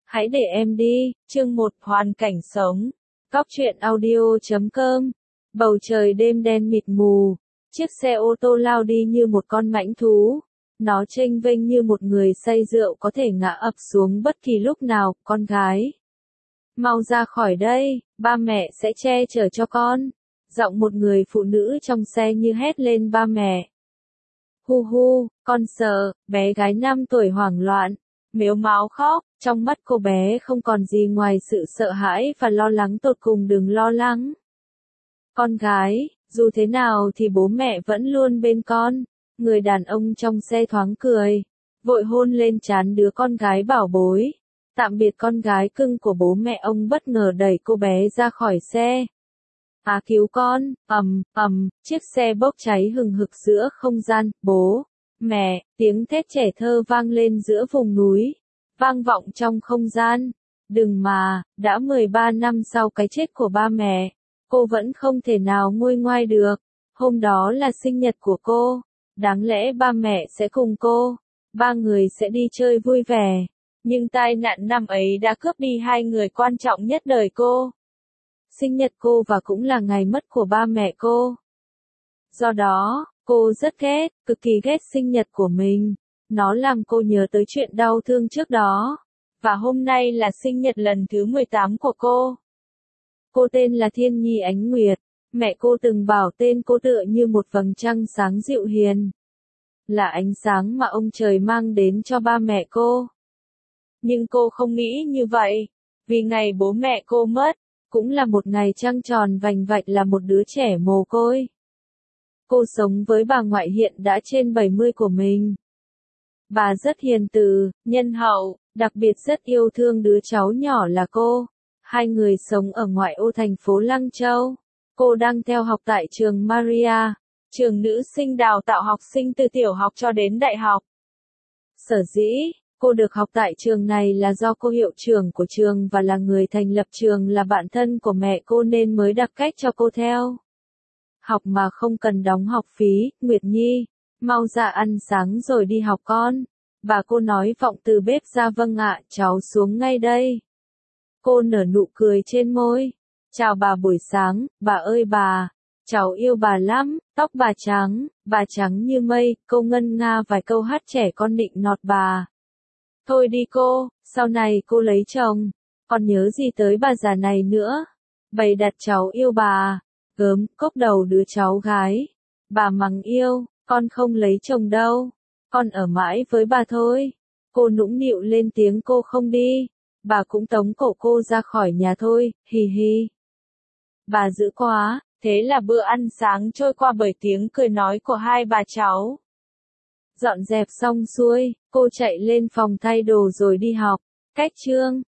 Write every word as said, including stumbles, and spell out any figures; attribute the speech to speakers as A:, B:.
A: Hãy để em đi, chương một hoàn cảnh sống. Góc truyện audio chấm com. Bầu trời đêm đen mịt mù. Chiếc xe ô tô lao đi như một con mãnh thú. Nó chênh vênh như một người say rượu có thể ngã ập xuống bất kỳ lúc nào, con gái. Mau ra khỏi đây, ba mẹ sẽ che chở cho con. Giọng một người phụ nữ trong xe như hét lên ba mẹ. Hu hu, con sợ, bé gái năm tuổi hoảng loạn, mếu máo khóc, trong mắt cô bé không còn gì ngoài sự sợ hãi và lo lắng tột cùng. Đừng lo lắng. Con gái, dù thế nào thì bố mẹ vẫn luôn bên con. Người đàn ông trong xe thoáng cười, vội hôn lên trán đứa con gái bảo bối. Tạm biệt con gái cưng của bố mẹ. Ông bất ngờ đẩy cô bé ra khỏi xe. À cứu con, ầm, ầm, chiếc xe bốc cháy hừng hực giữa không gian. Bố, mẹ, tiếng thét trẻ thơ vang lên giữa vùng núi, vang vọng trong không gian. Đừng mà, đã mười ba năm sau cái chết của ba mẹ, cô vẫn không thể nào nguôi ngoai được. Hôm đó là sinh nhật của cô, đáng lẽ ba mẹ sẽ cùng cô, ba người sẽ đi chơi vui vẻ. Nhưng tai nạn năm ấy đã cướp đi hai người quan trọng nhất đời cô. Sinh nhật cô và cũng là ngày mất của ba mẹ cô. Do đó, cô rất ghét, cực kỳ ghét sinh nhật của mình. Nó làm cô nhớ tới chuyện đau thương trước đó. Và hôm nay là sinh nhật lần thứ mười tám của cô. Cô tên là Thiên Nhi Ánh Nguyệt. Mẹ cô từng bảo tên cô tựa như một vầng trăng sáng dịu hiền. Là ánh sáng mà ông trời mang đến cho ba mẹ cô. Nhưng cô không nghĩ như vậy. Vì ngày bố mẹ cô mất, cũng là một ngày trăng tròn vành vạch, là một đứa trẻ mồ côi. Cô sống với bà ngoại hiện đã trên bảy mươi của mình. Bà rất hiền từ, nhân hậu, đặc biệt rất yêu thương đứa cháu nhỏ là cô. Hai người sống ở ngoại ô thành phố Lăng Châu. Cô đang theo học tại trường Maria, trường nữ sinh đào tạo học sinh từ tiểu học cho đến đại học. Sở dĩ cô được học tại trường này là do cô hiệu trưởng của trường và là người thành lập trường là bạn thân của mẹ cô nên mới đặt cách cho cô theo học mà không cần đóng học phí. Nguyệt Nhi, mau ra ăn sáng rồi đi học con. Bà cô nói vọng từ bếp ra. Vâng ạ, cháu xuống ngay đây. Cô nở nụ cười trên môi. Chào bà buổi sáng, bà ơi bà. Cháu yêu bà lắm, tóc bà trắng, bà trắng như mây. Cô ngân nga vài câu hát trẻ con nịnh nọt bà. Thôi đi cô, sau này cô lấy chồng, còn nhớ gì tới bà già này nữa. Bày đặt cháu yêu bà. Gớm, cốc đầu đứa cháu gái. Bà mắng yêu, con không lấy chồng đâu. Con ở mãi với bà thôi. Cô nũng nịu lên tiếng. Cô không đi, bà cũng tống cổ cô ra khỏi nhà thôi, hì hì. Bà dữ quá. Thế là bữa ăn sáng trôi qua bởi tiếng cười nói của hai bà cháu. Dọn dẹp xong xuôi, cô chạy lên phòng thay đồ rồi đi học. Cách chương